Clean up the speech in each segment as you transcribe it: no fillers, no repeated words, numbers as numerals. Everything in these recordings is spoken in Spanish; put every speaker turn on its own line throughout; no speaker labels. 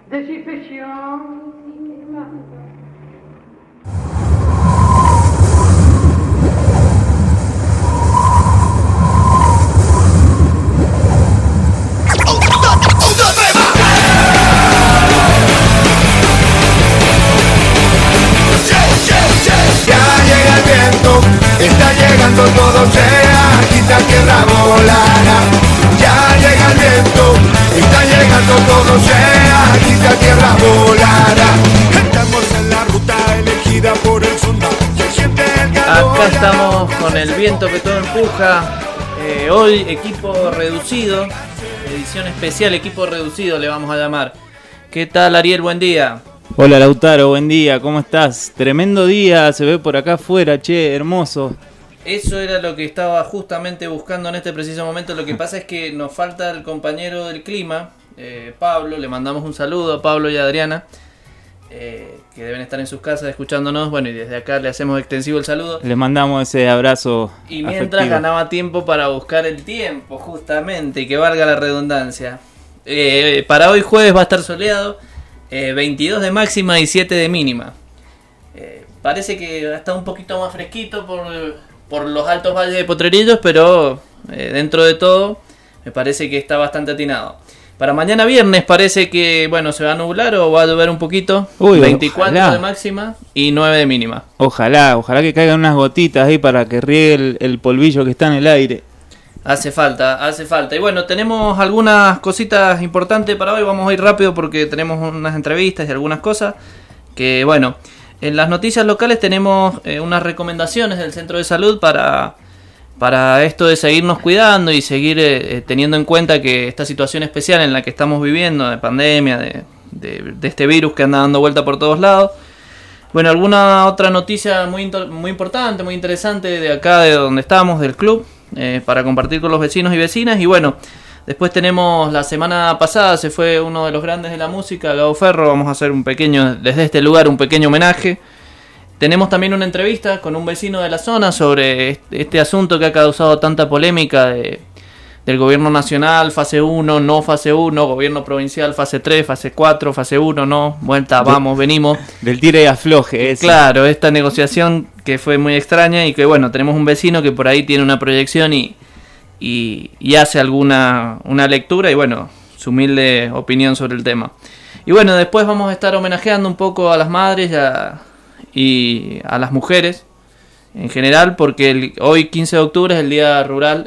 desinfección.
Está llegando todo, se agita, tierra volará. Ya llega el viento, está llegando todo, se agita, tierra volará. Estamos en la ruta elegida por el soldado. Se siente el calor.
Acá estamos con el viento que todo empuja. Hoy equipo reducido, edición especial, equipo reducido le vamos a llamar. ¿Qué tal, Ariel? Buen día.
Hola Lautaro, buen día, ¿cómo estás? Tremendo día, se ve por acá afuera, che, hermoso.
Eso era lo que estaba justamente buscando en este preciso momento. Lo que pasa es que nos falta el compañero del clima, Pablo. Le mandamos un saludo a Pablo y a Adriana, que deben estar en sus casas escuchándonos. Bueno, y desde acá le hacemos extensivo el saludo.
Les mandamos ese abrazo.
Y mientras
afectivo.
ganaba tiempo para buscar el tiempo, justamente, y que valga la redundancia. Para hoy jueves va a estar soleado. 22 de máxima y 7 de mínima. Parece que está un poquito más fresquito por los altos valles de Potrerillos, pero dentro de todo me parece que está bastante atinado. Para mañana viernes parece que bueno, se va a nublar o va a llover un poquito. 24 ojalá. De máxima y 9 de mínima.
Ojalá que caigan unas gotitas ahí para que riegue el polvillo que está en el aire.
Hace falta. Y bueno, tenemos algunas cositas importantes para hoy. Vamos a ir rápido porque tenemos unas entrevistas y algunas cosas. Que bueno, en las noticias locales tenemos unas recomendaciones del Centro de Salud para esto de seguirnos cuidando y seguir teniendo en cuenta que esta situación especial en la que estamos viviendo, de pandemia, de este virus que anda dando vuelta por todos lados. Bueno, alguna otra noticia muy importante, muy interesante de acá, de donde estamos, del club. Para compartir con los vecinos y vecinas. Y bueno, después tenemos la semana pasada se fue uno de los grandes de la música, Gabo Ferro. Vamos a hacer desde este lugar un pequeño homenaje. Tenemos también una entrevista con un vecino de la zona sobre este asunto que ha causado tanta polémica del gobierno nacional, fase 1, no fase 1, gobierno provincial, fase 3, fase 4, fase 1, no, vuelta, vamos, venimos.
Del tire y afloje. Ese.
Claro, esta negociación que fue muy extraña y que bueno, tenemos un vecino que por ahí tiene una proyección y hace una lectura y bueno, su humilde opinión sobre el tema. Y bueno, después vamos a estar homenajeando un poco a las madres y a las mujeres en general, porque hoy 15 de octubre es el día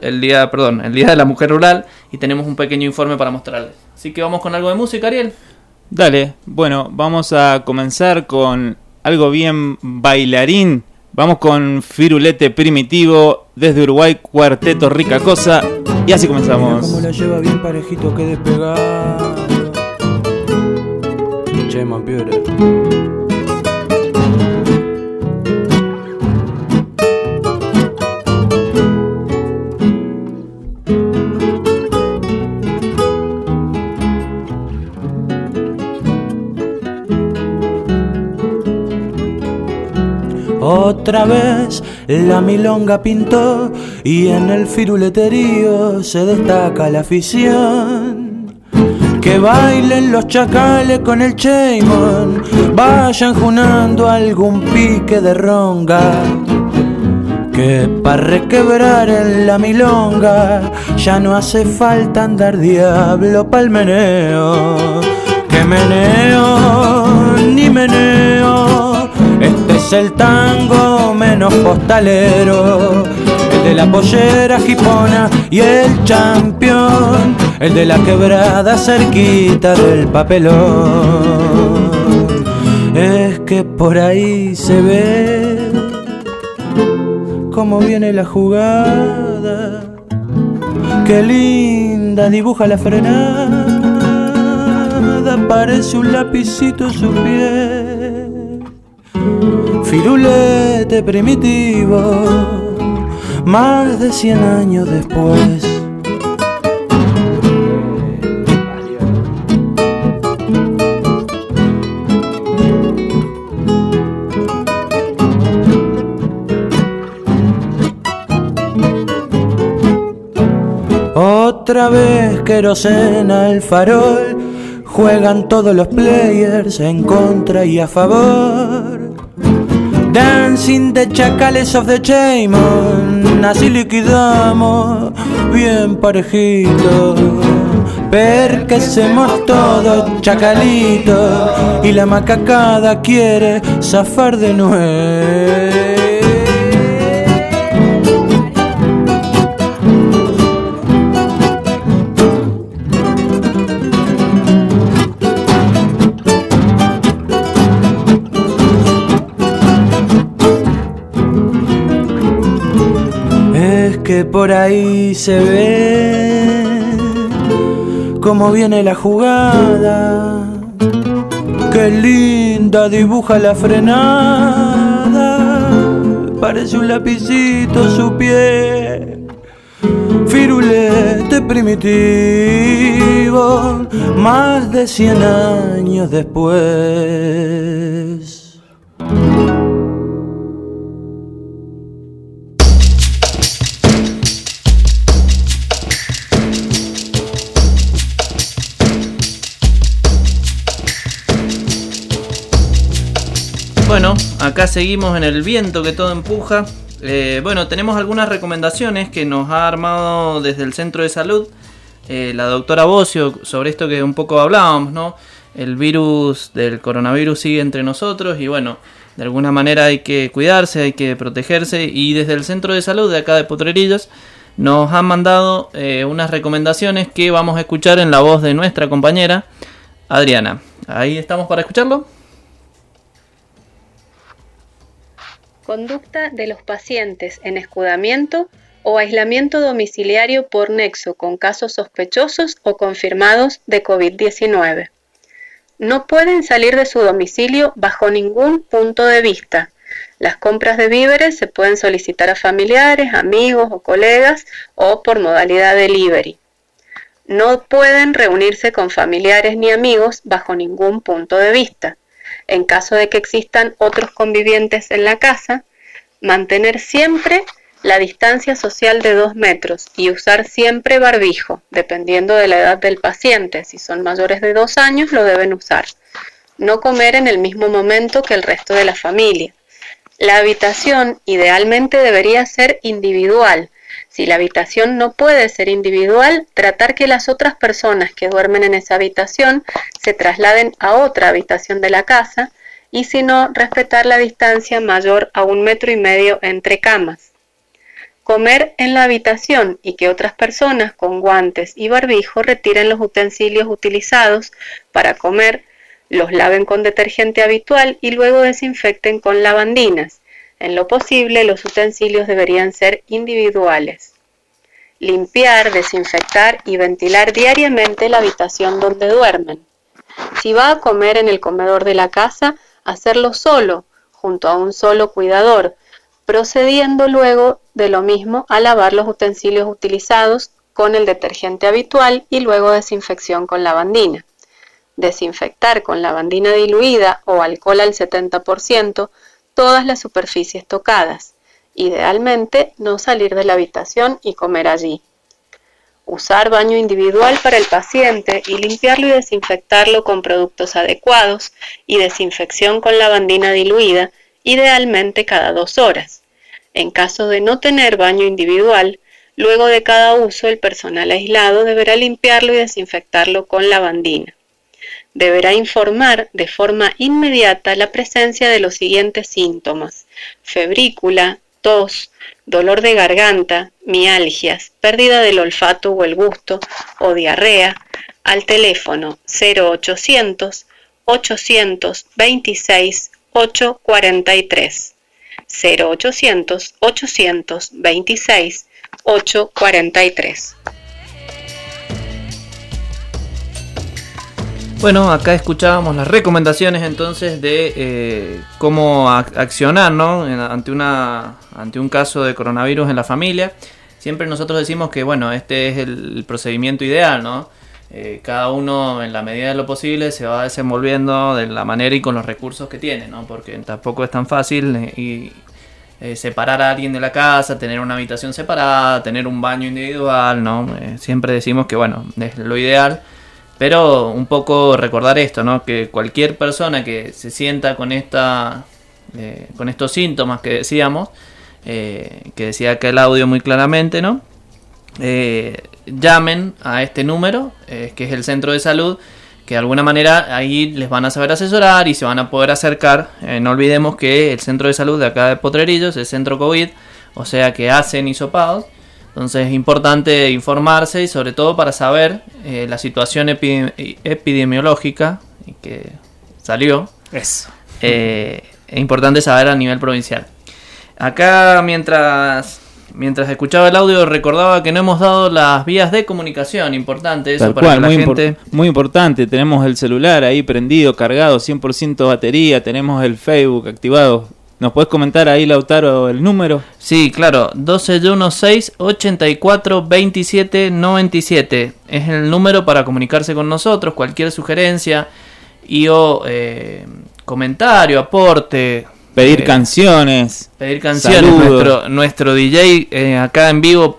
de la mujer rural y tenemos un pequeño informe para mostrarles. Así que vamos con algo de música, Ariel.
Dale, bueno, vamos a comenzar con algo bien bailarín. Vamos con Firulete Primitivo desde Uruguay, Cuarteto Rica Cosa, y así comenzamos.
Mira cómo la lleva bien parejito que despegado. Che, Mampiure. Otra vez la milonga pintó y en el firuleterío se destaca la afición. Que bailen los chacales con el cheimón, vayan junando algún pique de ronga. Que para requebrar en la milonga ya no hace falta andar diablo pa'l meneo. Que meneo ni meneo, este es el tango menos postalero, el de la pollera jipona y el champión, el de la quebrada cerquita del papelón. Es que por ahí se ve cómo viene la jugada, qué linda dibuja la frenada, parece un lapicito en su pie. Firulete primitivo, más de 100 años después. Otra vez querosena el farol, juegan todos los players en contra y a favor. Dancing the chacales of the Chaymon, así liquidamos bien parejito. Perquecemos todos chacalitos y la macacada quiere zafar de nuevo. Que por ahí se ve cómo viene la jugada, qué linda dibuja la frenada, parece un lapicito su pie. Firulete primitivo, más de 100 años después.
Bueno, acá seguimos en el viento que todo empuja. Bueno, tenemos algunas recomendaciones que nos ha armado desde el centro de salud la doctora Bocio sobre esto que un poco hablábamos, ¿no? El virus del coronavirus sigue entre nosotros y bueno, de alguna manera hay que cuidarse, hay que protegerse, y desde el centro de salud de acá de Potrerillos nos han mandado unas recomendaciones que vamos a escuchar en la voz de nuestra compañera Adriana. Ahí estamos para escucharlo.
Conducta de los pacientes en escudamiento o aislamiento domiciliario por nexo con casos sospechosos o confirmados de COVID-19. No pueden salir de su domicilio bajo ningún punto de vista. Las compras de víveres se pueden solicitar a familiares, amigos o colegas o por modalidad delivery. No pueden reunirse con familiares ni amigos bajo ningún punto de vista. En caso de que existan otros convivientes en la casa, mantener siempre la distancia social de 2 metros y usar siempre barbijo, dependiendo de la edad del paciente. Si son mayores de 2 años, lo deben usar. No comer en el mismo momento que el resto de la familia. La habitación idealmente debería ser individual. Si la habitación no puede ser individual, tratar que las otras personas que duermen en esa habitación se trasladen a otra habitación de la casa, y si no, respetar la distancia mayor a 1,5 metros entre camas. Comer en la habitación y que otras personas con guantes y barbijo retiren los utensilios utilizados para comer, los laven con detergente habitual y luego desinfecten con lavandinas. En lo posible, los utensilios deberían ser individuales. Limpiar, desinfectar y ventilar diariamente la habitación donde duermen. Si va a comer en el comedor de la casa, hacerlo solo, junto a un solo cuidador, procediendo luego de lo mismo a lavar los utensilios utilizados con el detergente habitual y luego desinfección con lavandina. Desinfectar con lavandina diluida o alcohol al 70% todas las superficies tocadas. Idealmente, no salir de la habitación y comer allí. Usar baño individual para el paciente y limpiarlo y desinfectarlo con productos adecuados y desinfección con lavandina diluida, idealmente cada 2 horas. En caso de no tener baño individual, luego de cada uso el personal aislado deberá limpiarlo y desinfectarlo con lavandina. Deberá informar de forma inmediata la presencia de los siguientes síntomas: febrícula, tos, dolor de garganta, mialgias, pérdida del olfato o el gusto o diarrea, al teléfono 0800 826 843. 0800 826 843.
Bueno, acá escuchábamos las recomendaciones entonces de cómo accionar, ¿no? ante un caso de coronavirus en la familia. Siempre nosotros decimos que bueno, este es el procedimiento ideal, ¿no? Cada uno en la medida de lo posible se va desenvolviendo de la manera y con los recursos que tiene, ¿no? Porque tampoco es tan fácil separar a alguien de la casa, tener una habitación separada, tener un baño individual, ¿no? Siempre decimos que bueno, es lo ideal. Pero un poco recordar esto, ¿no? Que cualquier persona que se sienta con estos síntomas que decíamos, que decía acá el audio muy claramente, ¿no? Llamen a este número, que es el centro de salud, que de alguna manera ahí les van a saber asesorar y se van a poder acercar. No olvidemos que el centro de salud de acá de Potrerillos es centro COVID, o sea que hacen hisopados. Entonces es importante informarse y sobre todo para saber la situación epidemiológica que salió.
Eso.
Es importante saber a nivel provincial. Acá mientras escuchaba el audio recordaba que no hemos dado las vías de comunicación, importante eso.
Tal
para
cual,
que la
muy,
gente...
muy importante, tenemos el celular ahí prendido, cargado, 100% batería, tenemos el Facebook activado. ¿Nos puedes comentar ahí, Lautaro, el número?
Sí, claro, 121-6-84-27-97 es el número para comunicarse con nosotros, cualquier sugerencia y o comentario, aporte.
Pedir canciones.
Saludos. Nuestro DJ acá en vivo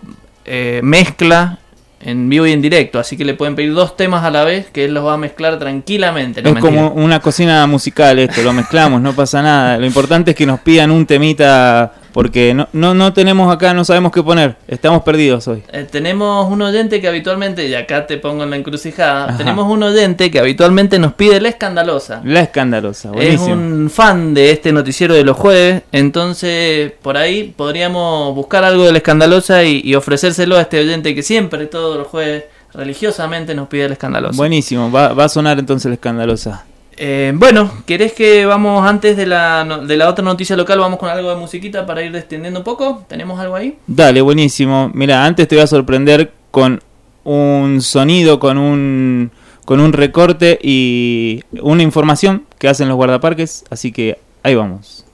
mezcla en vivo y en directo, así que le pueden pedir 2 temas a la vez que él los va a mezclar tranquilamente. No,
es
mentira.
como una cocina musical esto, lo mezclamos, no pasa nada. Lo importante es que nos pidan un temita, porque no tenemos acá, no sabemos qué poner, estamos perdidos hoy.
Tenemos un oyente que habitualmente, y acá te pongo en la encrucijada,
Ajá.
tenemos un oyente que habitualmente nos pide La Escandalosa.
La Escandalosa, buenísimo.
Es un fan de este noticiero de los jueves, entonces por ahí podríamos buscar algo de La Escandalosa y ofrecérselo a este oyente que siempre, todos los jueves, religiosamente nos pide La Escandalosa.
Buenísimo, va a sonar entonces La Escandalosa.
Bueno, ¿querés que vamos antes de la otra noticia local, vamos con algo de musiquita para ir descendiendo un poco? ¿Tenemos algo ahí?
Dale, buenísimo. Mira, antes te voy a sorprender con un sonido, con un recorte y una información que hacen los guardaparques, así que ahí vamos.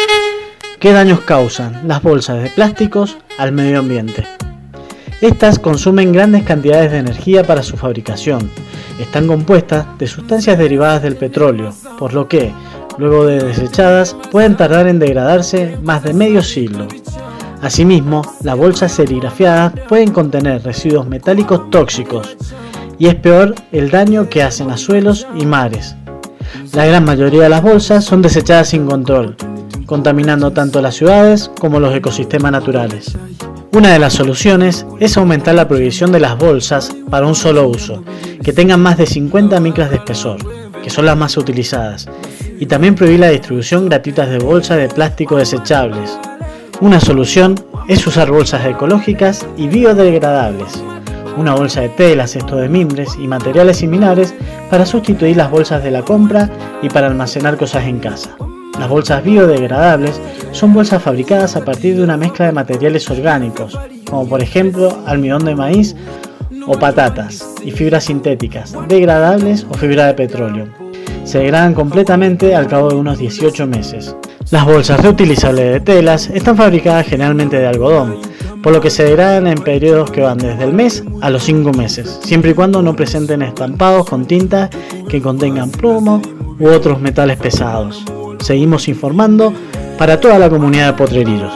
¿Qué daños causan las bolsas de plásticos al medio ambiente? Estas consumen grandes cantidades de energía para su fabricación. Están compuestas de sustancias derivadas del petróleo, por lo que, luego de desechadas, pueden tardar en degradarse más de medio siglo. Asimismo, las bolsas serigrafiadas pueden contener residuos metálicos tóxicos, y es peor el daño que hacen a suelos y mares. La gran mayoría de las bolsas son desechadas sin control, contaminando tanto las ciudades como los ecosistemas naturales. Una de las soluciones es aumentar la prohibición de las bolsas para un solo uso, que tengan más de 50 micras de espesor, que son las más utilizadas, y también prohibir la distribución gratuita de bolsas de plástico desechables. Una solución es usar bolsas ecológicas y biodegradables, una bolsa de tela, cesto de mimbres y materiales similares para sustituir las bolsas de la compra y para almacenar cosas en casa. Las bolsas biodegradables son bolsas fabricadas a partir de una mezcla de materiales orgánicos, como por ejemplo almidón de maíz o patatas, y fibras sintéticas, degradables o fibra de petróleo. Se degradan completamente al cabo de unos 18 meses. Las bolsas reutilizables de telas están fabricadas generalmente de algodón, por lo que se degradan en periodos que van desde el mes a los 5 meses, siempre y cuando no presenten estampados con tinta que contengan plomo u otros metales pesados. Seguimos informando para toda la comunidad de Potrerillos.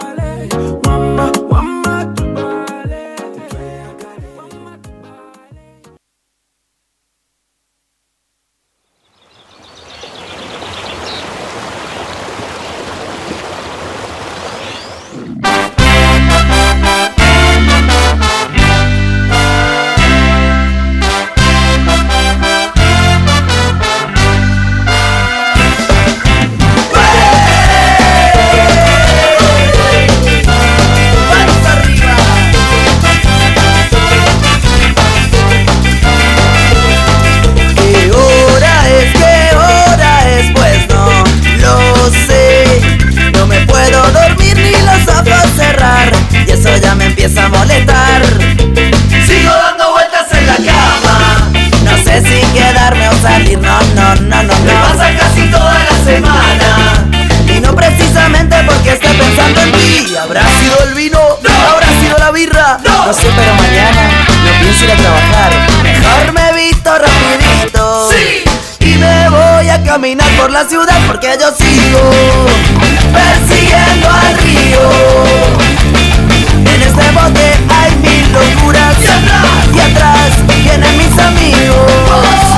empieza a molestar. Sigo dando vueltas en la cama, no sé si quedarme o salir, no. Me pasa casi toda la semana, y no precisamente porque esté pensando en ti. ¿Habrá sido el vino? No. ¿Habrá sido la birra? No sé, pero mañana no pienso ir a trabajar. Mejor me visto rapidito, sí, y me voy a caminar por la ciudad, porque yo sigo persiguiendo al río. En este bote hay mil locuras, y atrás vienen mis amigos.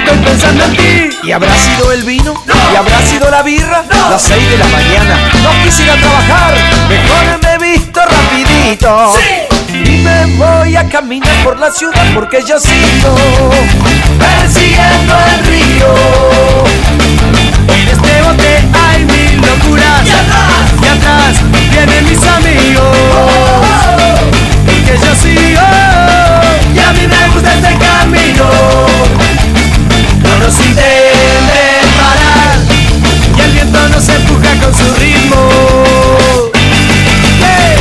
estoy pensando en ti.
¿Y habrá sido el vino?
No.
¿Y habrá sido la birra?
No.
Las 6 de la mañana.
No quisiera trabajar,
Mejor me he visto rapidito.
sí,
Y me voy a caminar por la ciudad porque yo sigo
persiguiendo el río. En este bote hay 1000 locuras. Y atrás vienen mis amigos. Que yo sigo y a mí me gusta este camino. No nos intenten parar y el viento nos empuja con su ritmo. Yeah.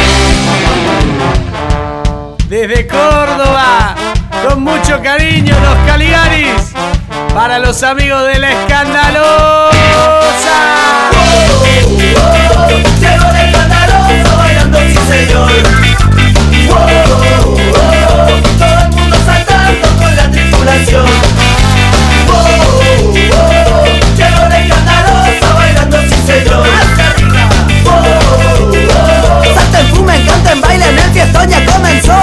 Desde Córdoba, con mucho cariño, los Caligaris, para los amigos de la Escandalosa. Llego de Escandalosa bailando, sí señor. Todo el mundo saltando con la tripulación. Llego de Escandalosa bailando, sí señor.
Salten, fumen, canten, bailen, el fiestón ya comenzó.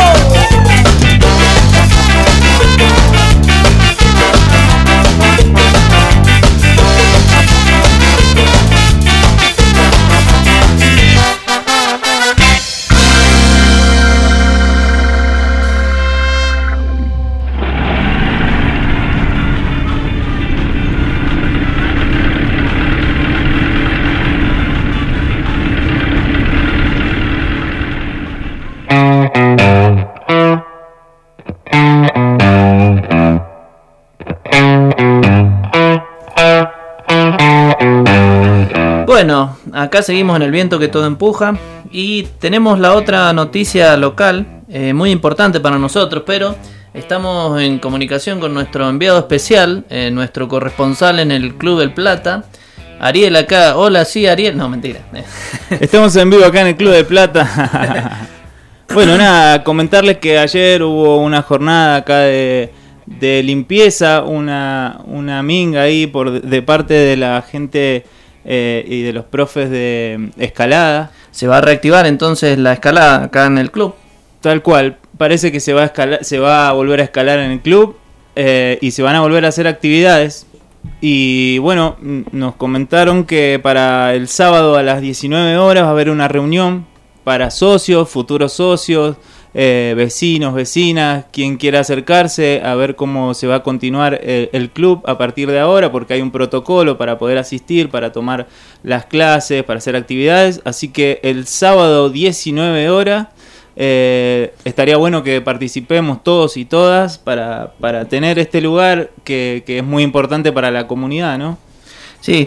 Bueno, acá seguimos en el viento que todo empuja y tenemos la otra noticia local, muy importante para nosotros, pero estamos en comunicación con nuestro enviado especial, nuestro corresponsal en el Club del Plata, Ariel acá. Hola, sí, Ariel. No, mentira.
Estamos en vivo acá en el Club de Plata. Bueno, nada, comentarles que ayer hubo una jornada acá de limpieza, una minga ahí de parte de la gente y de los profes de escalada.
Se va a reactivar entonces la escalada acá en el club.
Tal cual, parece que se va a volver a escalar en el club y se van a volver a hacer actividades. Y bueno, nos comentaron que para el sábado a las 19 horas va a haber una reunión para socios, futuros socios, vecinos, vecinas, quien quiera acercarse a ver cómo se va a continuar el club a partir de ahora, porque hay un protocolo para poder asistir, para tomar las clases, para hacer actividades. Así que el sábado 19 horas estaría bueno que participemos todos y todas para tener este lugar que es muy importante para la comunidad, ¿no?
Sí,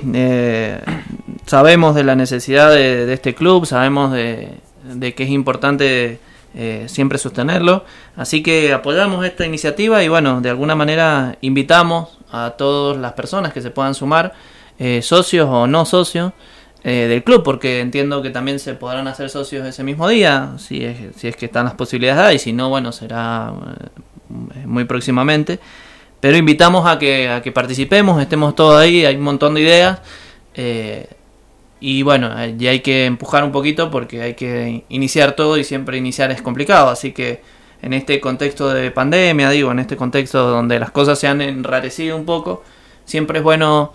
sabemos de la necesidad de este club, sabemos de que es importante siempre sostenerlo, así que apoyamos esta iniciativa y bueno, de alguna manera invitamos a todas las personas que se puedan sumar, socios o no socios del club, porque entiendo que también se podrán hacer socios ese mismo día, si es que están las posibilidades, y si no, bueno, será muy próximamente. Pero invitamos a que participemos, estemos todos ahí, hay un montón de ideas. Y bueno, ya hay que empujar un poquito porque hay que iniciar todo y siempre iniciar es complicado. Así que en este contexto de pandemia, en este contexto donde las cosas se han enrarecido un poco, siempre es bueno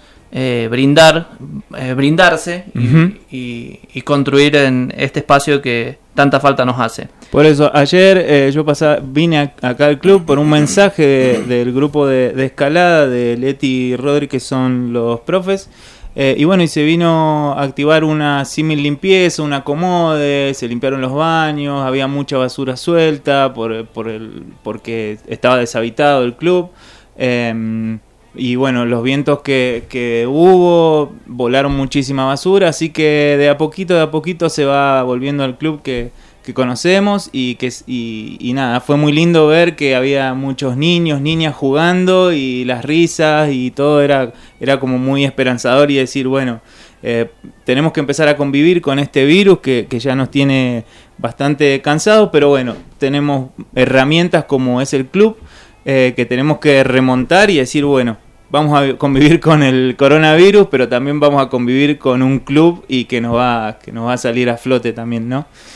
brindarse y construir en este espacio que tanta falta nos hace.
Por eso, ayer vine acá al club por un mensaje del grupo de escalada de Leti y Rodri, que son los profes. Y bueno, y se vino a activar una símil limpieza, un acomode, se limpiaron los baños, había mucha basura suelta porque estaba deshabitado el club. Y bueno, los vientos que hubo volaron muchísima basura, así que de a poquito se va volviendo al club que conocemos y nada, fue muy lindo ver que había muchos niños, niñas jugando y las risas y todo era como muy esperanzador y decir, bueno, tenemos que empezar a convivir con este virus que ya nos tiene bastante cansados, pero bueno, tenemos herramientas como es el club que tenemos que remontar y decir, bueno, vamos a convivir con el coronavirus, pero también vamos a convivir con un club y que nos va a salir a flote también, ¿no?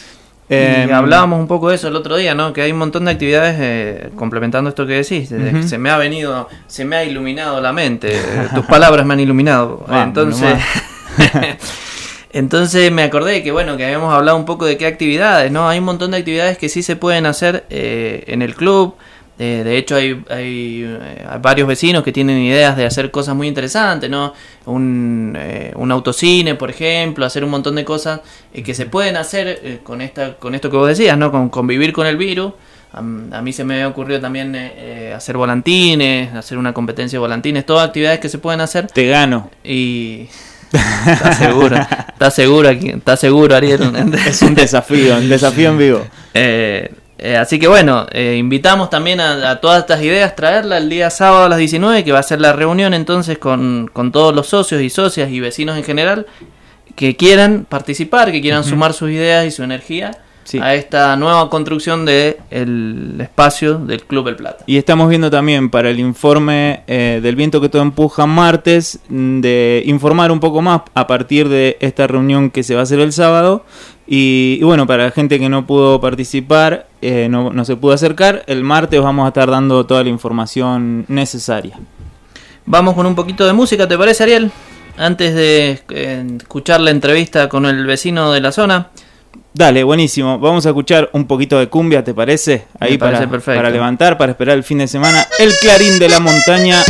Y hablábamos un poco de eso el otro día, ¿no? Que hay un montón de actividades, complementando esto que decís, se me ha iluminado la mente, tus palabras me han iluminado. Entonces, entonces me acordé que bueno, que habíamos hablado un poco de qué actividades, ¿no? Hay un montón de actividades que sí se pueden hacer en el club. De hecho hay varios vecinos que tienen ideas de hacer cosas muy interesantes, ¿no? Un autocine, por ejemplo, hacer un montón de cosas que se pueden hacer con esto que vos decías, ¿no? Con convivir con el virus. A mí se me había ocurrido también hacer volantines, hacer una competencia de volantines, todas actividades que se pueden hacer.
Te gano.
Y... ¿Estás seguro, Ariel?
Es un desafío en vivo.
Así que bueno, invitamos también a todas estas ideas, traerla el día sábado a las 19, que va a ser la reunión entonces con todos los socios y socias y vecinos en general que quieran participar, que quieran sumar sus ideas y su energía a esta nueva construcción del espacio del Club El Plata.
Y estamos viendo también para el informe del viento que todo empuja martes, de informar un poco más a partir de esta reunión que se va a hacer el sábado. Y bueno, para la gente que no pudo participar, no se pudo acercar, el martes vamos a estar dando toda la información necesaria.
Vamos con un poquito de música, ¿te parece, Ariel? Antes de escuchar la entrevista con el vecino de la zona.
Dale, buenísimo. Vamos a escuchar un poquito de cumbia, ¿te parece? Ahí
parece perfecto.
Para levantar, para esperar el fin de semana. El Clarín de la Montaña.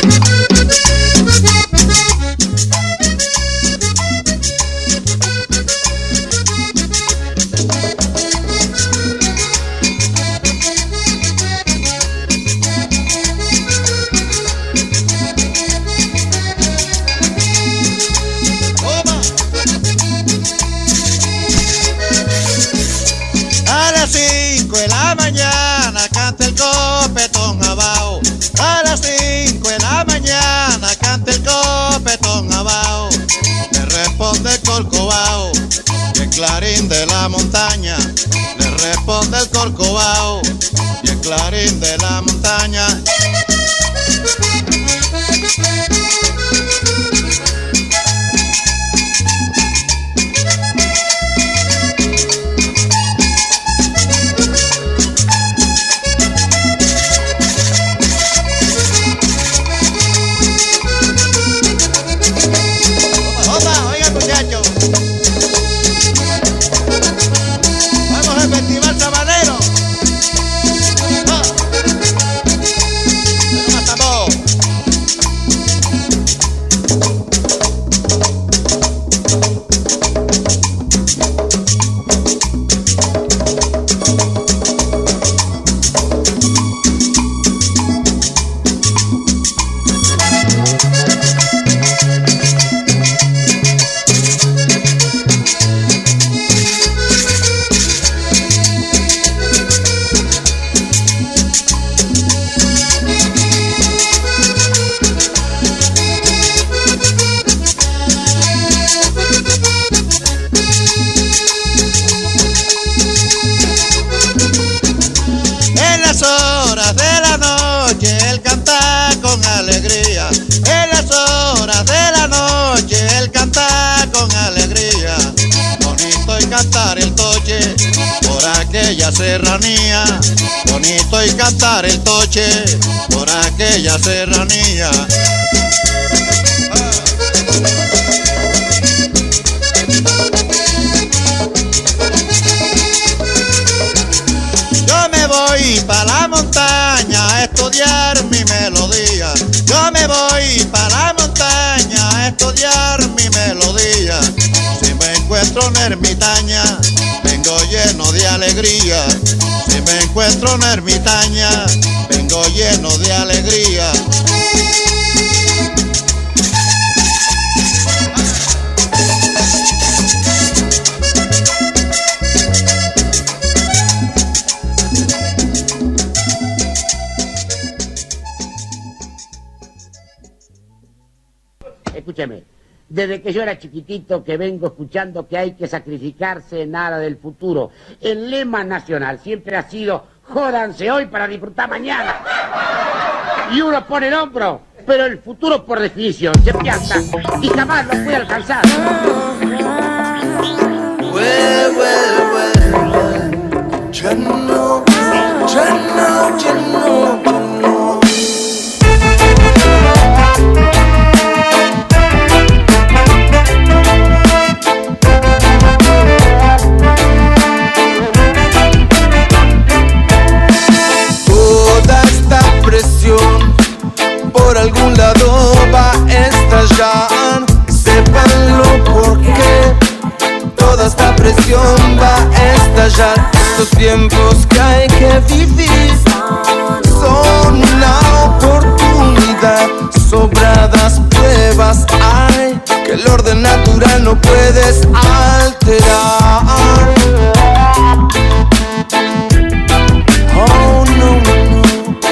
A las 5 de la mañana canta el copetón abajo. A las 5 de la mañana canta el copetón abajo. Le responde el corcovado y el clarín de la montaña. Le responde el corcovado y el clarín de la montaña. Serranía, bonito y cantar el toche por aquella serranía. Yo me voy pa' la montaña a estudiar mi melodía. Yo me voy pa' la montaña a estudiar mi melodía. Si me encuentro una ermitaña, vengo lleno de alegría. Si me encuentro una ermitaña, vengo lleno de alegría.
Escúcheme. Desde que yo era chiquitito que vengo escuchando que hay que sacrificarse en aras del futuro. El lema nacional siempre ha sido jódanse hoy para disfrutar mañana. Y uno pone el hombro, pero el futuro por definición se piensa y jamás lo puede alcanzar.
Well, well, well, well.
ya no, ya no, ya no, ya no. Toda esta presión por algún lado va a estallar. Sépanlo porque toda esta presión va a estallar. Estos tiempos que hay que vivir son una oportunidad. Sobradas pruebas hay que el orden natural no puedes alterar. Oh no, no.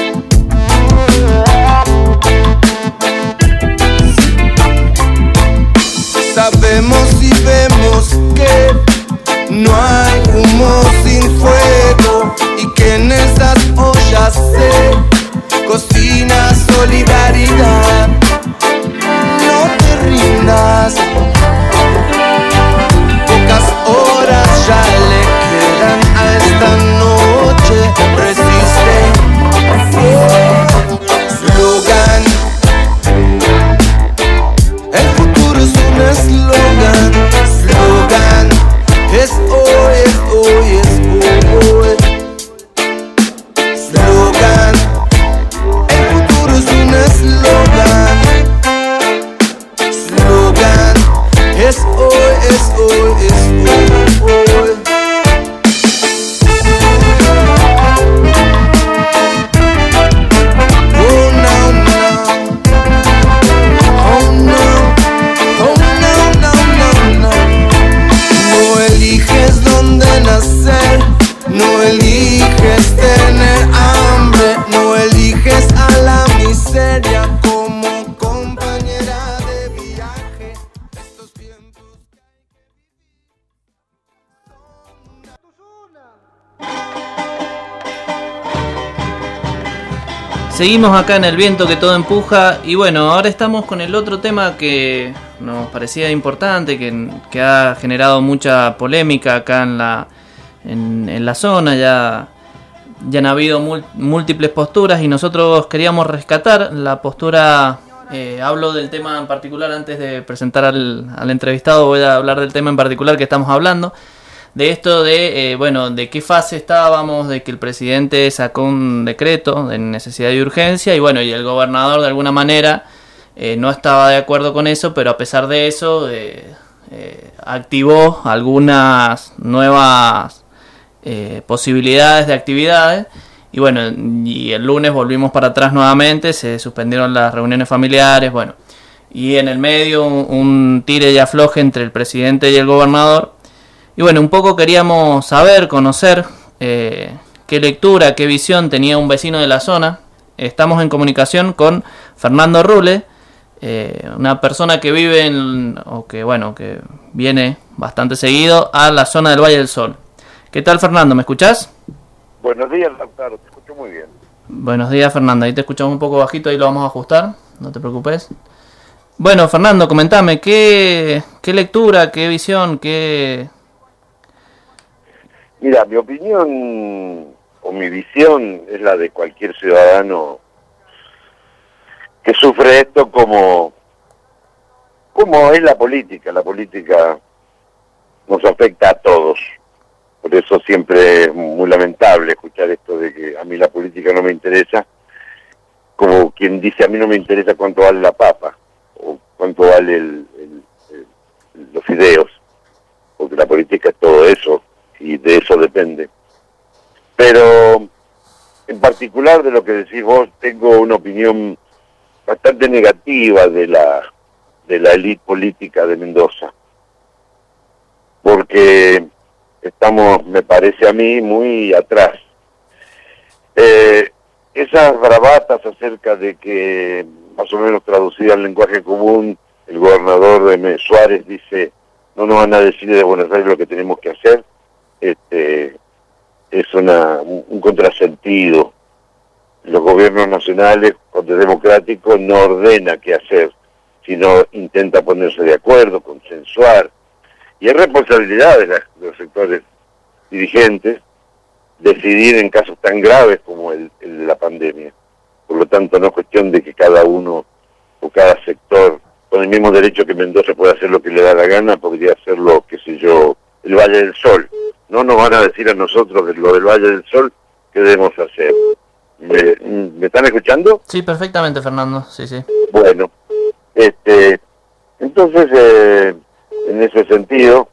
Sabemos y vemos que no hay humo sin fuego y que en esas ollas se cocina solidaridad. No te rindas, pocas horas ya le quedan a esta noche. Resiste, slogan. El futuro es un eslogan, slogan. Es hoy, es hoy, es hoy. Slogan. El futuro es un eslogan, slogan. Es hoy, es hoy, es hoy. Oh no, no. Oh no. Oh no, no, no, no. No eliges dónde nacer, no eliges tener hambre, no eliges a la miseria como compañera de viaje. Estos tiempos que hay que vivir son
Seguimos acá en El Viento que todo empuja y bueno, ahora estamos con el otro tema que nos parecía importante, que ha generado mucha polémica acá en la zona, ya han habido múltiples posturas y nosotros queríamos rescatar la postura, hablo del tema en particular antes de presentar al entrevistado, voy a hablar del tema en particular que estamos hablando. De esto de qué fase estábamos, de que el presidente sacó un decreto de necesidad y urgencia y bueno, y el gobernador de alguna manera no estaba de acuerdo con eso, pero a pesar de eso activó algunas nuevas posibilidades de actividades y bueno, y el lunes volvimos para atrás nuevamente, se suspendieron las reuniones familiares, bueno, y en el medio un tire y afloje entre el presidente y el gobernador. Y bueno, un poco queríamos saber, conocer qué lectura, qué visión tenía un vecino de la zona. Estamos en comunicación con Fernando Rule, una persona que vive que viene bastante seguido a la zona del Valle del Sol. ¿Qué tal, Fernando? ¿Me escuchás?
Buenos días, Lautaro, te escucho muy bien.
Buenos días, Fernando. Ahí te escuchamos un poco bajito, ahí lo vamos a ajustar, no te preocupes. Bueno, Fernando, comentame, ¿qué lectura, qué visión, qué...?
Mira, mi opinión o mi visión es la de cualquier ciudadano que sufre esto como es la política. La política nos afecta a todos. Por eso siempre es muy lamentable escuchar esto de que a mí la política no me interesa, como quien dice a mí no me interesa cuánto vale la papa o cuánto vale los fideos, porque la política es todo eso. Y de eso depende. Pero, en particular de lo que decís vos, tengo una opinión bastante negativa de la élite política de Mendoza. Porque estamos, me parece a mí, muy atrás. Esas bravatas acerca de que, más o menos traducida al lenguaje común, el gobernador de Suárez dice, no nos van a decir de Buenos Aires lo que tenemos que hacer, es un contrasentido. Los gobiernos nacionales, cuando es democrático, no ordena qué hacer, sino intenta ponerse de acuerdo, consensuar. Y es responsabilidad de los sectores dirigentes decidir en casos tan graves como el de la pandemia. Por lo tanto, no es cuestión de que cada uno o cada sector, con el mismo derecho que Mendoza puede hacer lo que le da la gana, podría hacerlo, qué sé yo, el Valle del Sol. No nos van a decir a nosotros de lo del Valle del Sol qué debemos hacer. ¿Me están escuchando?
Sí, perfectamente, Fernando. Sí, sí.
Bueno, entonces, en ese sentido,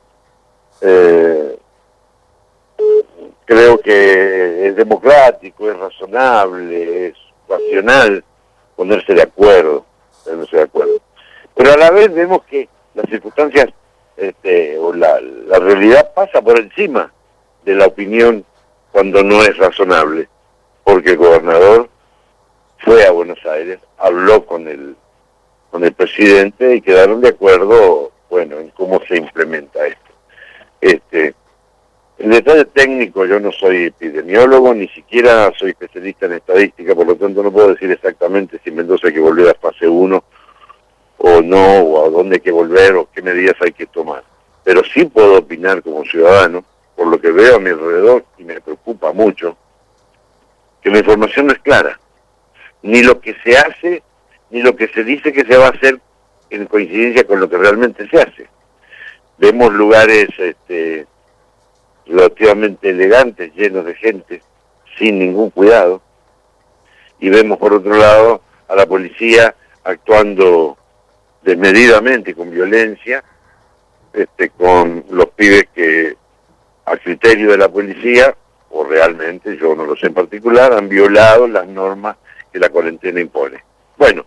creo que es democrático, es razonable, es racional ponerse de acuerdo. Pero a la vez vemos que las circunstancias o la realidad pasa por encima de la opinión cuando no es razonable, porque el gobernador fue a Buenos Aires, habló con el presidente y quedaron de acuerdo, bueno, en cómo se implementa esto. El detalle técnico, yo no soy epidemiólogo, ni siquiera soy especialista en estadística, por lo tanto no puedo decir exactamente si Mendoza hay que volver a fase 1 o no, o a dónde hay que volver, o qué medidas hay que tomar. Pero sí puedo opinar como ciudadano, por lo que veo a mi alrededor, y me preocupa mucho, que la información no es clara. Ni lo que se hace, ni lo que se dice que se va a hacer en coincidencia con lo que realmente se hace. Vemos lugares relativamente elegantes, llenos de gente, sin ningún cuidado, y vemos por otro lado a la policía actuando desmedidamente, con violencia, con los pibes que, a criterio de la policía, o realmente, yo no lo sé en particular, han violado las normas que la cuarentena impone. Bueno,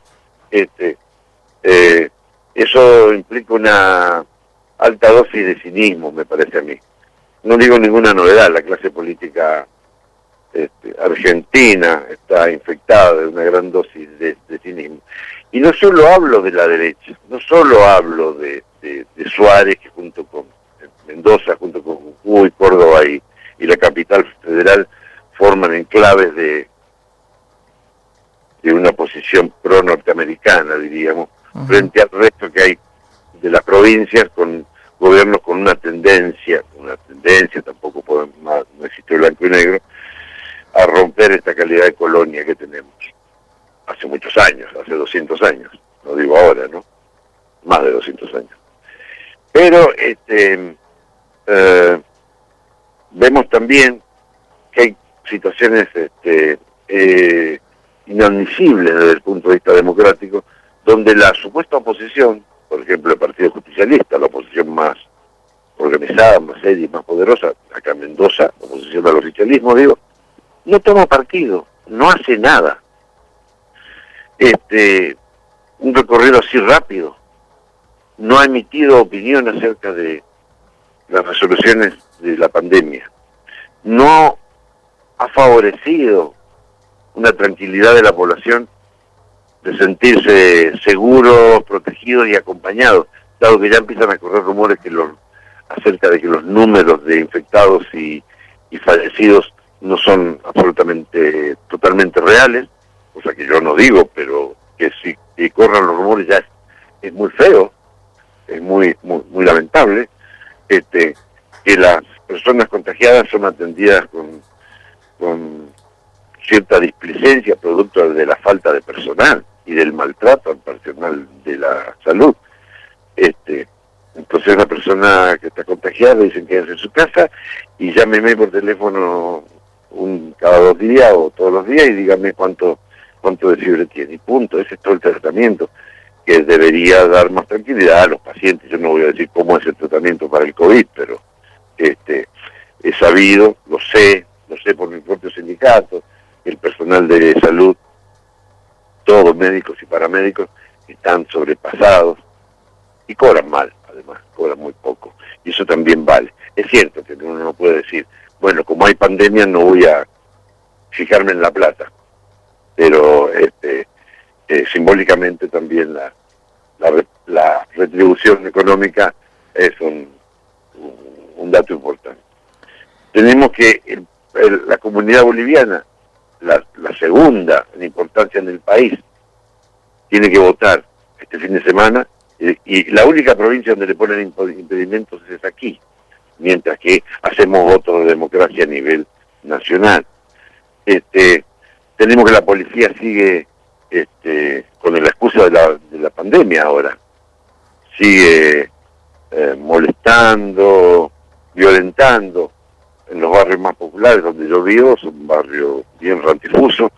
eso implica una alta dosis de cinismo, me parece a mí. No digo ninguna novedad, la clase política argentina está infectada de una gran dosis de cinismo. Y no solo hablo de la derecha, no solo hablo de Suárez, que junto con Mendoza, junto con Jujuy, Córdoba y la capital federal forman enclaves de una posición pro-norteamericana, diríamos, frente al resto que hay de las provincias con gobiernos con una tendencia, tampoco no existe blanco y negro, a romper esta calidad de colonia que tenemos. Hace muchos años, hace 200 años, no digo ahora, ¿no? Más de 200 años. Pero vemos también que hay situaciones inadmisibles desde el punto de vista democrático, donde la supuesta oposición, por ejemplo el Partido Justicialista, la oposición más organizada, más seria y más poderosa, acá en Mendoza, la oposición al oficialismo, digo, no toma partido, no hace nada. Un recorrido así rápido, no ha emitido opinión acerca de las resoluciones de la pandemia, no ha favorecido una tranquilidad de la población de sentirse seguros, protegidos y acompañados, dado que ya empiezan a correr rumores acerca de que los números de infectados y fallecidos no son totalmente reales, cosa que yo no digo, pero que si corran los rumores ya es muy feo, es muy lamentable, que las personas contagiadas son atendidas con cierta displicencia producto de la falta de personal y del maltrato al personal de la salud. Entonces la persona que está contagiada le dicen quédense en su casa y llámeme por teléfono cada 2 días o todos los días y dígame cuánto de fiebre tiene, y punto. Ese es todo el tratamiento que debería dar más tranquilidad a los pacientes. Yo no voy a decir cómo es el tratamiento para el COVID, pero he sabido, lo sé por mi propio sindicato, el personal de salud, todos médicos y paramédicos, están sobrepasados y cobran mal, además, cobran muy poco, y eso también vale. Es cierto que uno no puede decir, bueno, como hay pandemia no voy a fijarme en la plata, pero simbólicamente también la retribución económica es un dato importante. Tenemos que la comunidad boliviana, la segunda en importancia en el país, tiene que votar este fin de semana, y la única provincia donde le ponen impedimentos es aquí, mientras que hacemos votos de democracia a nivel nacional. Tenemos que la policía sigue con la excusa de la pandemia ahora, sigue molestando, violentando en los barrios más populares donde yo vivo. Es un barrio bien rantifuso,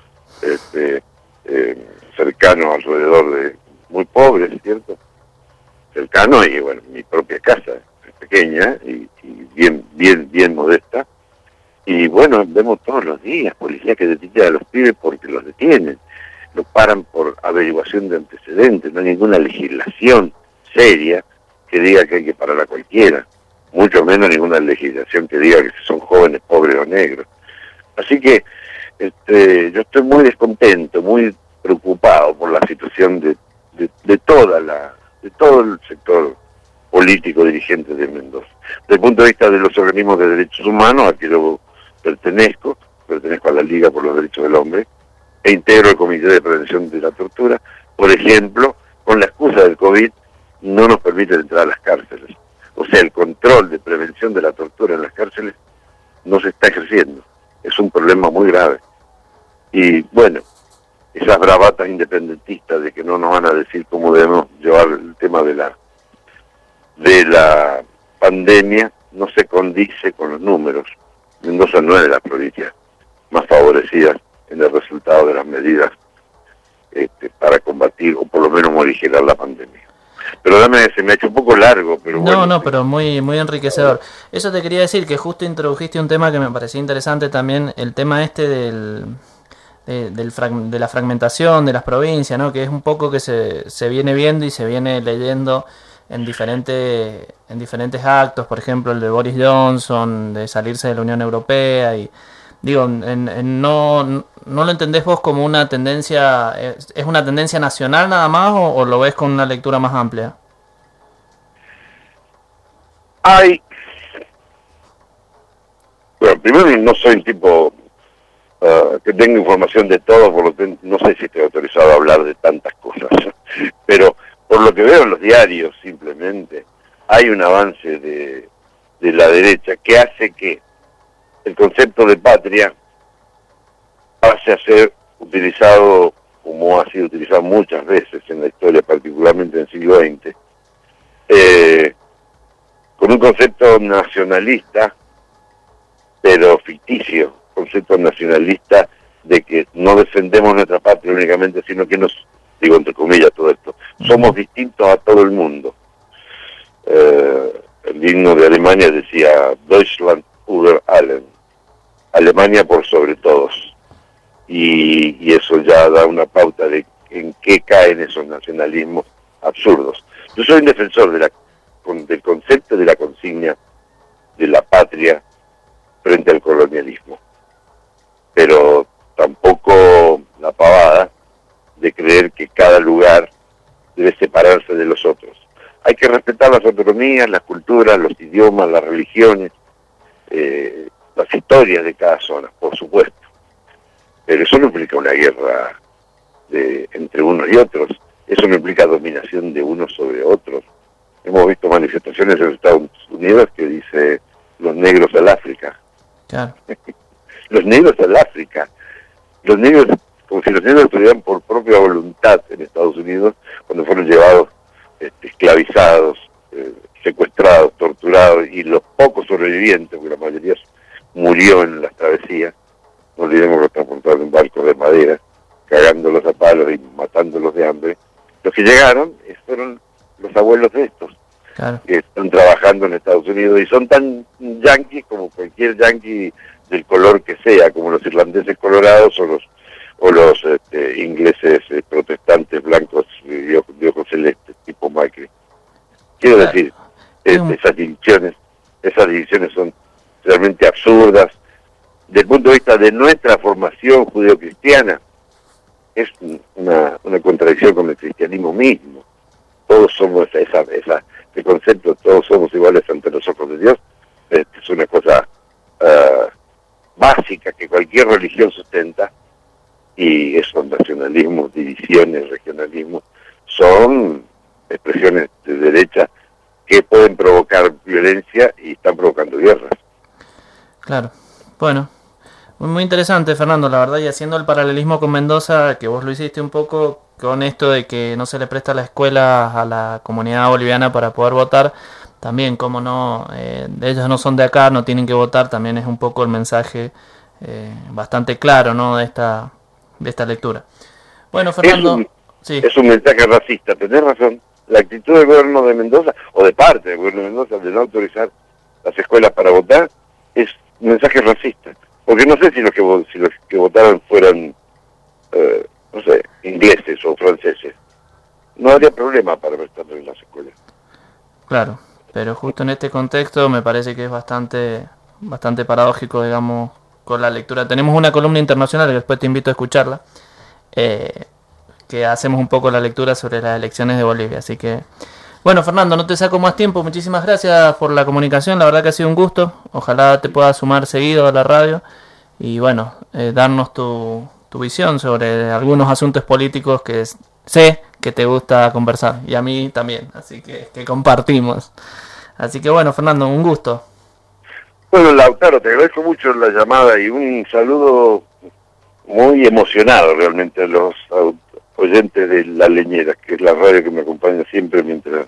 cercano alrededor de muy pobres, ¿cierto? Cercano, y bueno, mi propia casa es pequeña y bien modesta. Y bueno, vemos todos los días policías que detienen a los pibes porque los detienen, los paran por averiguación de antecedentes. No hay ninguna legislación seria que diga que hay que parar a cualquiera, mucho menos ninguna legislación que diga que son jóvenes, pobres o negros. Así que yo estoy muy descontento, muy preocupado por la situación de todo el sector político dirigente de Mendoza. Desde el punto de vista de los organismos de derechos humanos, a que yo pertenezco a la Liga por los Derechos del Hombre, e integro el Comité de Prevención de la Tortura. Por ejemplo, con la excusa del COVID, no nos permiten entrar a las cárceles. O sea, el control de prevención de la tortura en las cárceles no se está ejerciendo. Es un problema muy grave. Y bueno, esas bravatas independentistas de que no nos van a decir cómo debemos llevar el tema de la pandemia no se condice con los números. Mendoza no es de las provincias más favorecidas en el resultado de las medidas para combatir o por lo menos morigerar la pandemia. Pero se me ha hecho un poco largo, pero bueno.
No, pero muy enriquecedor. Eso te quería decir, que justo introdujiste un tema que me parecía interesante también, el tema de la fragmentación de las provincias, ¿no? Que es un poco que se viene viendo y se viene leyendo en diferentes actos, por ejemplo el de Boris Johnson, de salirse de la Unión Europea, y digo, no lo entendés vos como una tendencia, ¿es una tendencia nacional nada más o lo ves con una lectura más amplia?
Bueno, primero no soy un tipo que tenga información de todo, por lo que no sé si estoy autorizado a hablar de tantas cosas, pero por lo que veo en los diarios simplemente hay un avance de la derecha que hace que el concepto de patria pase a ser utilizado como ha sido utilizado muchas veces en la historia, particularmente en el siglo XX, con un concepto nacionalista, pero ficticio, concepto nacionalista de que no defendemos nuestra patria únicamente, sino que nos, digo entre comillas todo esto, somos distintos a todo el mundo. El himno de Alemania decía Deutschland über allen, Alemania por sobre todos, y eso ya da una pauta de en qué caen esos nacionalismos absurdos. Yo soy un defensor del concepto de la consigna de la patria frente al colonialismo, pero tampoco la pavada de creer que cada lugar debe separarse de los otros. Hay que respetar las autonomías, las culturas, los idiomas, las religiones, las historias de cada zona, por supuesto. Pero eso no implica una guerra entre unos y otros. Eso no implica dominación de unos sobre otros. Hemos visto manifestaciones en los Estados Unidos que dice los negros al África.
Claro.
Los negros al África. Los negros, como si los negros estuvieran por propia voluntad en Estados Unidos, cuando fueron llevados, esclavizados, secuestrados, torturados, y los pocos sobrevivientes, porque la mayoría murió en las travesías. No olvidemos que transportaron en barcos de madera, cagándolos a palos y matándolos de hambre. Los que llegaron fueron los abuelos de estos,
claro,
que están trabajando en Estados Unidos y son tan yanquis como cualquier yanqui del color que sea, como los irlandeses colorados o los ingleses protestantes blancos de ojos celestes, tipo Macri. Quiero decir, esas divisiones son realmente absurdas. Desde el punto de vista de nuestra formación judeocristiana, es una contradicción con el cristianismo mismo. Todos somos ese concepto, todos somos iguales ante los ojos de Dios, es una cosa básica que cualquier religión sustenta, y esos nacionalismos, divisiones, regionalismos, son expresiones de derecha que pueden provocar violencia y están provocando guerras.
Claro. Bueno, Muy interesante, Fernando, la verdad, y haciendo el paralelismo con Mendoza, que vos lo hiciste un poco con esto de que no se le presta la escuela a la comunidad boliviana para poder votar, también como no, ellos no son de acá, no tienen que votar, también es un poco el mensaje bastante claro, ¿no?, de esta lectura. Bueno, Fernando,
es un mensaje racista, tenés razón. La actitud del gobierno de Mendoza, o de parte del gobierno de Mendoza, de no autorizar las escuelas para votar, es un mensaje racista. Porque no sé si los que votaron fueran, no sé, ingleses o franceses. No habría problema para prestarlo en las escuelas.
Claro, pero justo en este contexto me parece que es bastante paradójico, digamos, con la lectura. Tenemos una columna internacional que después te invito a escucharla, que hacemos un poco la lectura sobre las elecciones de Bolivia. Así que, bueno, Fernando, no te saco más tiempo. Muchísimas gracias por la comunicación. La verdad que ha sido un gusto. Ojalá te puedas sumar seguido a la radio y, bueno, darnos tu visión sobre algunos asuntos políticos que sé que te gusta conversar. Y a mí también. Así que compartimos. Así que, bueno, Fernando, un gusto.
Bueno, Lautaro, te agradezco mucho la llamada y un saludo muy emocionado realmente a los oyentes de La Leñera, que es la radio que me acompaña siempre mientras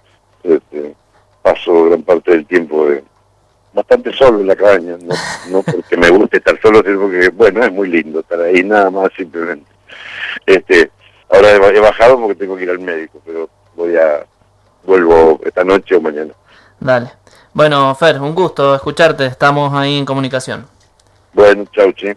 paso gran parte del tiempo bastante solo en la cabaña, no porque me guste estar solo, sino porque, bueno, es muy lindo estar ahí, nada más, simplemente. Ahora he bajado porque tengo que ir al médico, pero vuelvo esta noche o mañana.
Dale. Bueno, Fer, un gusto escucharte, estamos ahí en comunicación.
Bueno, chau, che.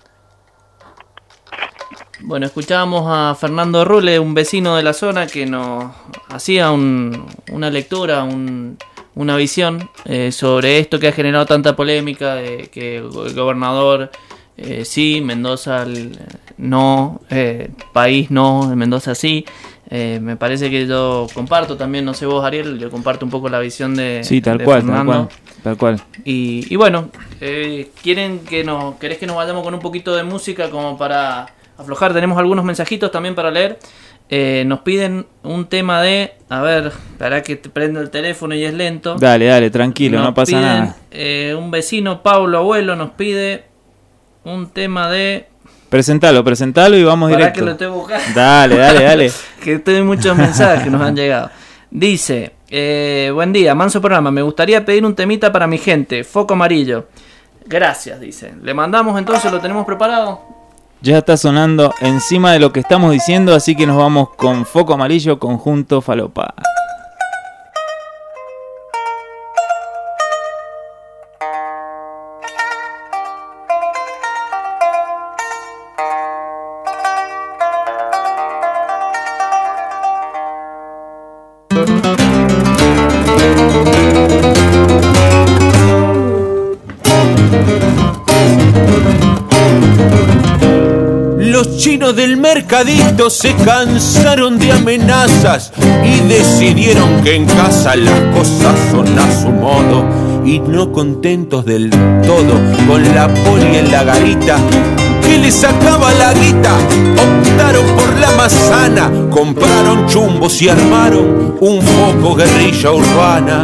Bueno, escuchábamos a Fernando Rule, un vecino de la zona que nos hacía una lectura, una visión sobre esto que ha generado tanta polémica, de que el gobernador sí, Mendoza no, país no, Mendoza sí. Me parece que yo comparto también, no sé vos, Ariel, yo comparto un poco la visión de Fernando.
Tal cual.
Y bueno, ¿querés que nos vayamos con un poquito de música como para aflojar? Tenemos algunos mensajitos también para leer. Nos piden un tema de... A ver, para que te prenda el teléfono y es lento.
Dale, tranquilo, no pasa nada.
Un vecino, Pablo Abuelo, nos pide un tema de...
Presentalo y vamos
para
directo.
Que lo estoy buscando.
Dale.
Que tengo muchos mensajes que nos han llegado. Dice, buen día, manso programa, me gustaría pedir un temita para mi gente, Foco Amarillo. Gracias, dice. Le mandamos entonces, lo tenemos preparado.
Ya está sonando encima de lo que estamos diciendo, así que nos vamos con Foco Amarillo, Conjunto Falopa.
Los chinos del mercadito se cansaron de amenazas y decidieron que en casa las cosas son a su modo. Y no contentos del todo con la poli en la garita que les sacaba la guita, optaron por la manzana, compraron chumbos y armaron un foco guerrilla urbana.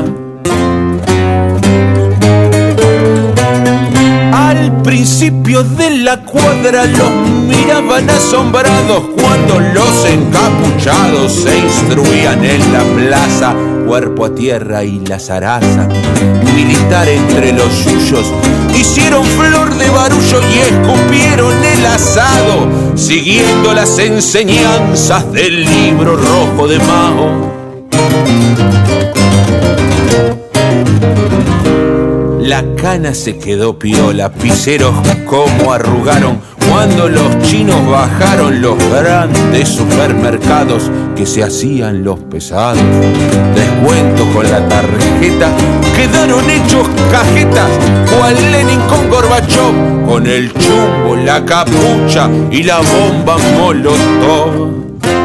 Al principio de la cuadra los miraban asombrados cuando los encapuchados se instruían en la plaza, cuerpo a tierra y la zaraza. Militar entre los yuyos, hicieron flor de barullo y escupieron el asado, siguiendo las enseñanzas del libro rojo de Mao. La cana se quedó piola, piseros como arrugaron cuando los chinos bajaron los grandes supermercados que se hacían los pesados. Descuento con la tarjeta, quedaron hechos cajetas, cual Lenin con Gorbachov, con el chumbo, la capucha y la bomba Molotov.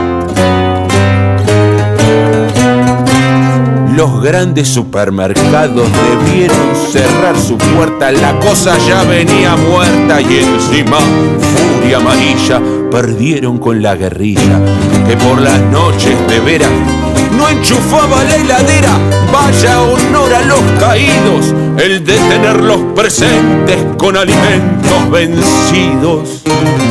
Los grandes supermercados debieron cerrar su puerta, la cosa ya venía muerta y encima furia amarilla perdieron con la guerrilla, que por las noches de veras no enchufaba la heladera. Vaya honor a los caídos, el de tenerlos presentes con alimentos vencidos.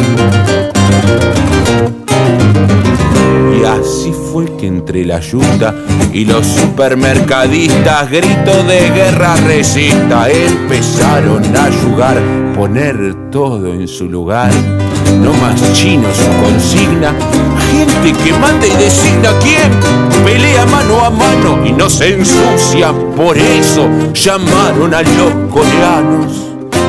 Y así fue que entre la yuta y los supermercadistas, grito de guerra resista, empezaron a yugar, poner todo en su lugar. No más chinos su consigna, gente que manda y designa quién pelea mano a mano y no se ensucia. Por eso llamaron a los coreanos.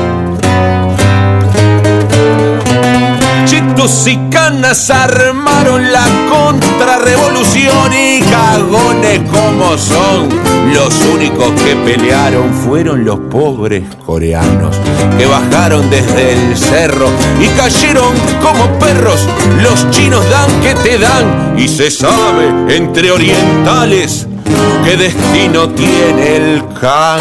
Chetos y canas armaron la contrarrevolución y cagones como son, los únicos que pelearon fueron los pobres coreanos que bajaron desde el cerro y cayeron como perros. Los chinos dan que te dan y se sabe entre orientales qué destino tiene el can.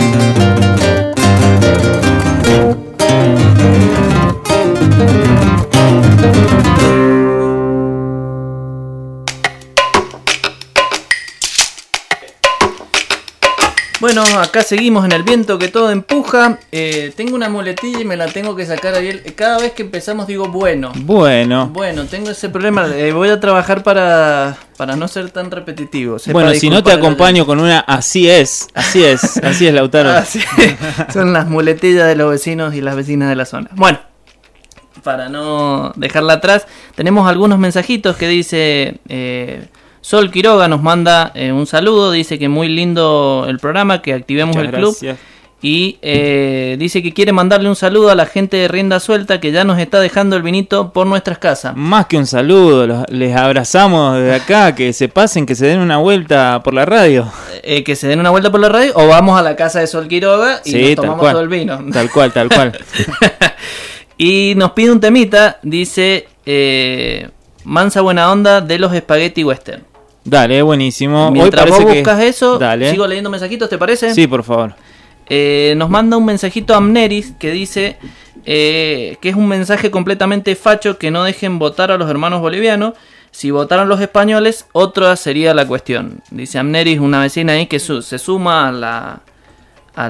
Bueno, acá seguimos en el viento que todo empuja. Tengo una muletilla y me la tengo que sacar ayer. Cada vez que empezamos digo bueno, tengo ese problema. Voy a trabajar para no ser tan repetitivo.
Bueno, si no te acompaño con una así es, Lautaro.
Así es. Son las muletillas de los vecinos y las vecinas de la zona. Bueno, para no dejarla atrás, tenemos algunos mensajitos que dice... Sol Quiroga nos manda un saludo, dice que muy lindo el programa, que activemos el club. Y dice que quiere mandarle un saludo a la gente de Rienda Suelta que ya nos está dejando el vinito por nuestras casas.
Más que un saludo, les abrazamos desde acá, que se pasen, que se den una vuelta por la radio.
Que se den una vuelta por la radio o vamos a la casa de Sol Quiroga y nos tomamos todo el vino.
Tal cual.
Y nos pide un temita, dice Mansa Buena Onda de los Spaghetti Western.
Dale, buenísimo.
Mientras vos buscas eso, sigo leyendo mensajitos, ¿te parece?
Sí, por favor.
Nos manda un mensajito Amneris que dice que es un mensaje completamente facho, que no dejen votar a los hermanos bolivianos. Si votaron los españoles, otra sería la cuestión. Dice Amneris, una vecina ahí que se suma a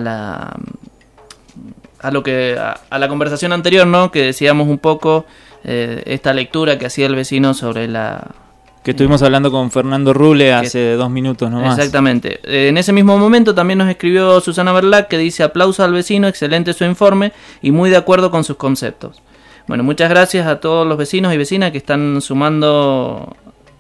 la conversación anterior, ¿no? Que decíamos un poco esta lectura que hacía el vecino sobre
que estuvimos hablando con Fernando Rule hace 2 minutos nomás.
Exactamente. En ese mismo momento también nos escribió Susana Berlac que dice: aplauso al vecino, excelente su informe y muy de acuerdo con sus conceptos. Bueno, muchas gracias a todos los vecinos y vecinas que están sumando.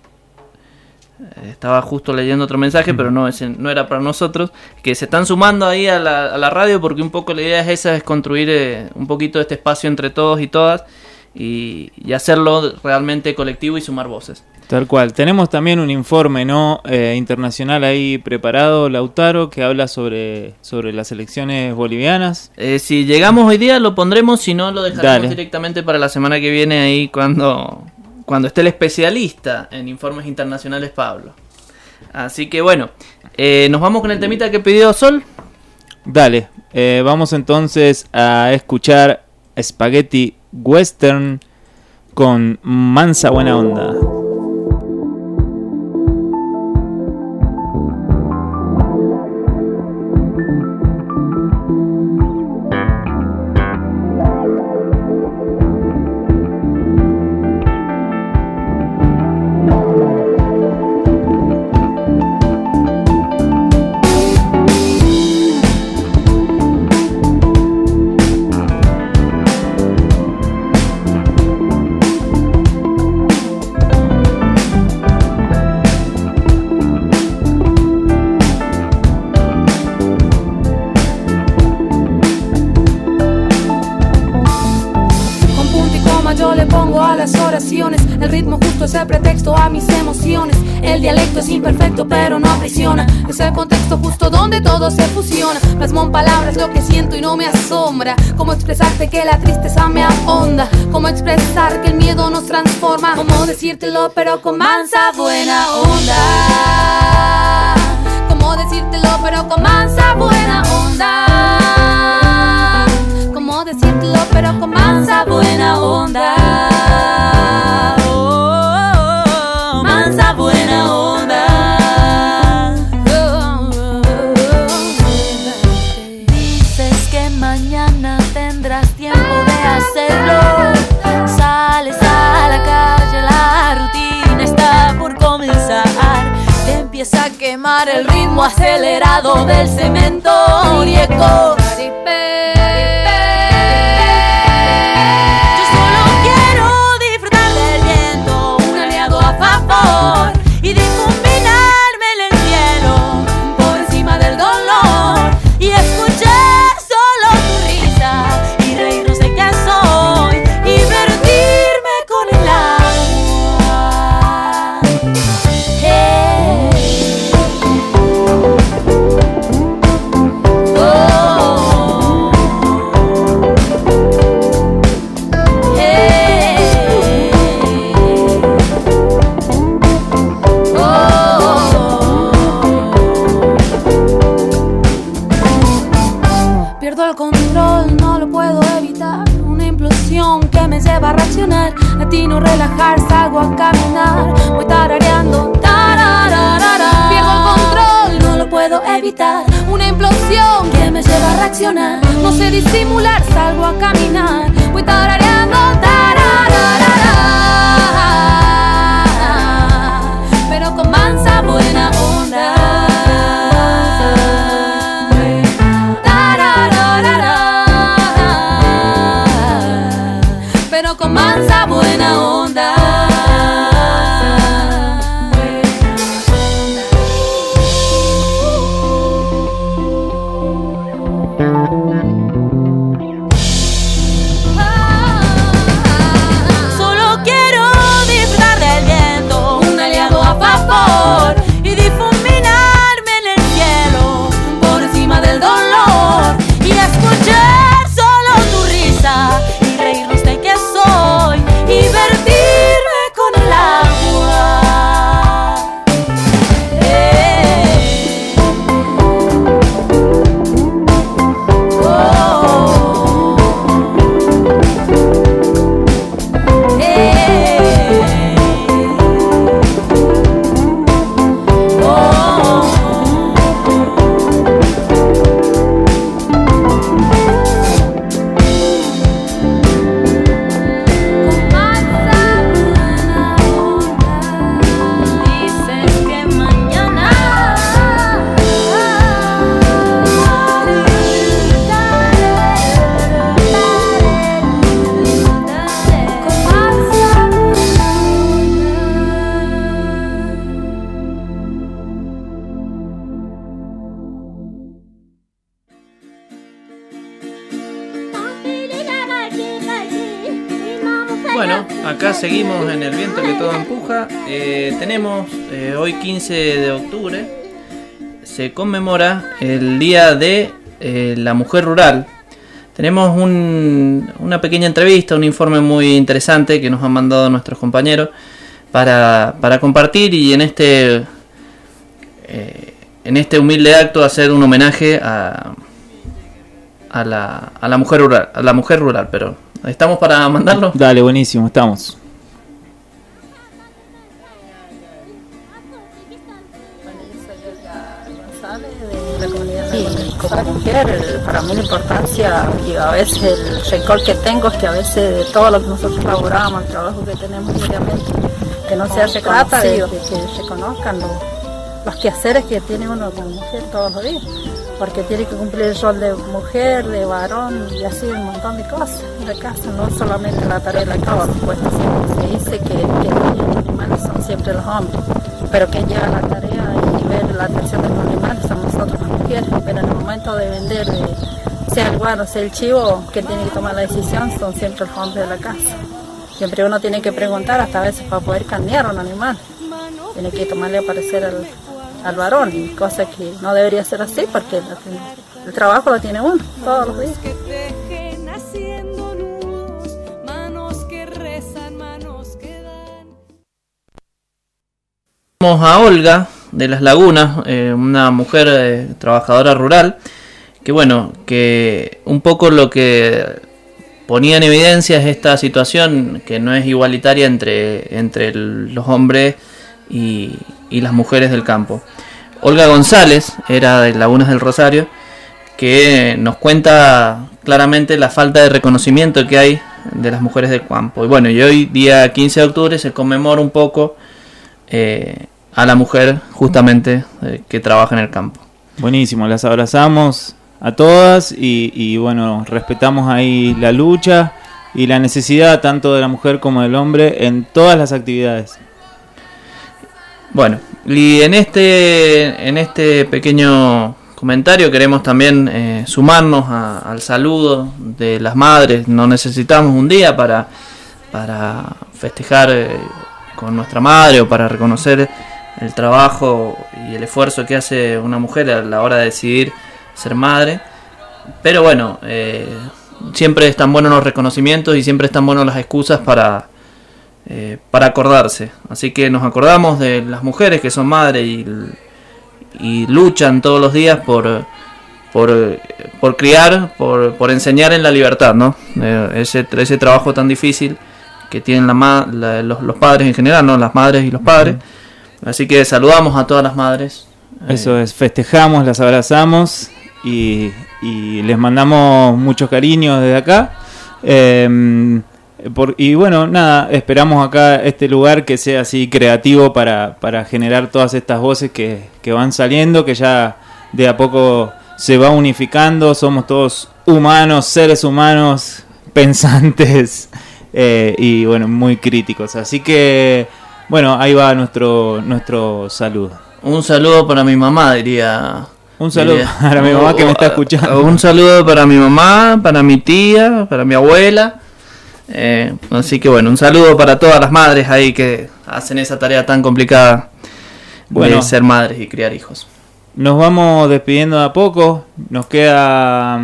Estaba justo leyendo otro mensaje, pero no era para nosotros, que se están sumando ahí a la radio, porque un poco la idea es esa, es construir un poquito este espacio entre todos y todas y hacerlo realmente colectivo y sumar voces.
Tal cual. Tenemos también un informe internacional ahí preparado, Lautaro, que habla sobre las elecciones bolivianas.
Si llegamos hoy día lo pondremos, si no lo dejaremos directamente para la semana que viene ahí cuando esté el especialista en informes internacionales, Pablo. Así que bueno, nos vamos con el temita que pidió Sol.
Dale, vamos entonces a escuchar Spaghetti Western con Mansa Buena Onda.
El ritmo justo es el pretexto a mis emociones. El dialecto es imperfecto pero no aprisiona. Es el contexto justo donde todo se fusiona. Plasmo en palabras lo que siento y no me asombra. Cómo expresarte que la tristeza me ahonda. Cómo expresar que el miedo nos transforma. Cómo decírtelo pero con mansa buena onda. Cómo decírtelo pero con mansa buena onda. Cómo decírtelo pero con mansa buena onda. Mansa buena onda. quemar el ritmo acelerado del cemento y eco. Yo solo quiero disfrutar del viento, un aliado a favor, y difuminarme en el cielo por encima del dolor, y escuchar solo tu risa y reírnos de que soy, y vertirme con el agua. Pierdo el control, no lo puedo evitar. Una implosión que me lleva a reaccionar. A ti no relajar, salgo a caminar. Voy tarareando, tarararara. Pierdo el control, no lo puedo evitar. Una implosión que me lleva a reaccionar. No sé disimular, salgo a caminar. Voy tarareando, tarararara. Pero con mansa buena onda. Pero con mansa buena onda. Solo quiero disfrutar del viento, un aliado a favor, y difuminarme en el cielo por encima del dolor, y escuchar solo tu risa y reírnos de que soy, y vertirme con el agua. Dices que mañana
Bueno, acá seguimos en el viento que todo empuja. Tenemos hoy 15 de octubre, se conmemora el Día de la Mujer Rural. Tenemos una pequeña entrevista, un informe muy interesante que nos han mandado nuestros compañeros para compartir, y en este humilde acto hacer un homenaje a la mujer rural, pero ¿estamos para mandarlo?
Dale, buenísimo, estamos.
Como mujer, para mí la importancia y a veces el rencor que tengo es que a veces de todo lo que nosotros laboramos, el trabajo que tenemos diariamente, que no sea reconocido, de que reconozcan los quehaceres que tiene uno como mujer todos los días, porque tiene que cumplir el rol de mujer, de varón y así un montón de cosas de casa, no solamente la tarea de la casa, pues se dice que los animales son siempre los hombres, pero que lleva la tarea y ver la atención de los animales son nosotros las mujeres, pero en el momento de vender, sea el guano, sea el chivo, que tiene que tomar la decisión son siempre los hombres de la casa. Siempre uno tiene que preguntar hasta a veces para poder cambiar a un animal, tiene que tomarle a parecer al varón, y cosa que no debería ser así porque el trabajo lo tiene uno todos los días.
Vamos a Olga de Las Lagunas, una mujer trabajadora rural, que bueno, que un poco lo que ponía en evidencia es esta situación que no es igualitaria entre los hombres y las mujeres del campo. Olga González era de Lagunas del Rosario, que nos cuenta claramente la falta de reconocimiento que hay de las mujeres del campo. Y bueno, y hoy, día 15 de octubre, se conmemora un poco a la mujer justamente que trabaja en el campo.
Buenísimo, las abrazamos a todas y bueno, respetamos ahí la lucha y la necesidad tanto de la mujer como del hombre en todas las actividades.
Bueno, y en este pequeño comentario queremos también sumarnos al saludo de las madres. No necesitamos un día para festejar con nuestra madre o para reconocer el trabajo y el esfuerzo que hace una mujer a la hora de decidir ser madre, pero bueno, siempre están buenos los reconocimientos y siempre están buenos las excusas para acordarse. Así que nos acordamos de las mujeres que son madres y luchan todos los días por criar, por enseñar en la libertad, ¿no? Ese trabajo tan difícil que tienen los padres en general, ¿no? Las madres y los padres. Así que saludamos a todas las madres.
Eso es, festejamos, las abrazamos y les mandamos mucho cariño desde acá. Y bueno, nada, esperamos acá este lugar que sea así creativo para generar todas estas voces que van saliendo, que ya de a poco se va unificando. Somos todos humanos, seres humanos, pensantes y bueno, muy críticos. Así que bueno, ahí va nuestro saludo.
Un saludo para mi mamá, diría.
Un saludo para mi mamá que me está escuchando.
Un saludo para mi mamá, para mi tía, para mi abuela. Así que bueno, un saludo para todas las madres ahí que hacen esa tarea tan complicada de ser madres y criar hijos.
Nos vamos despidiendo de a poco. Nos queda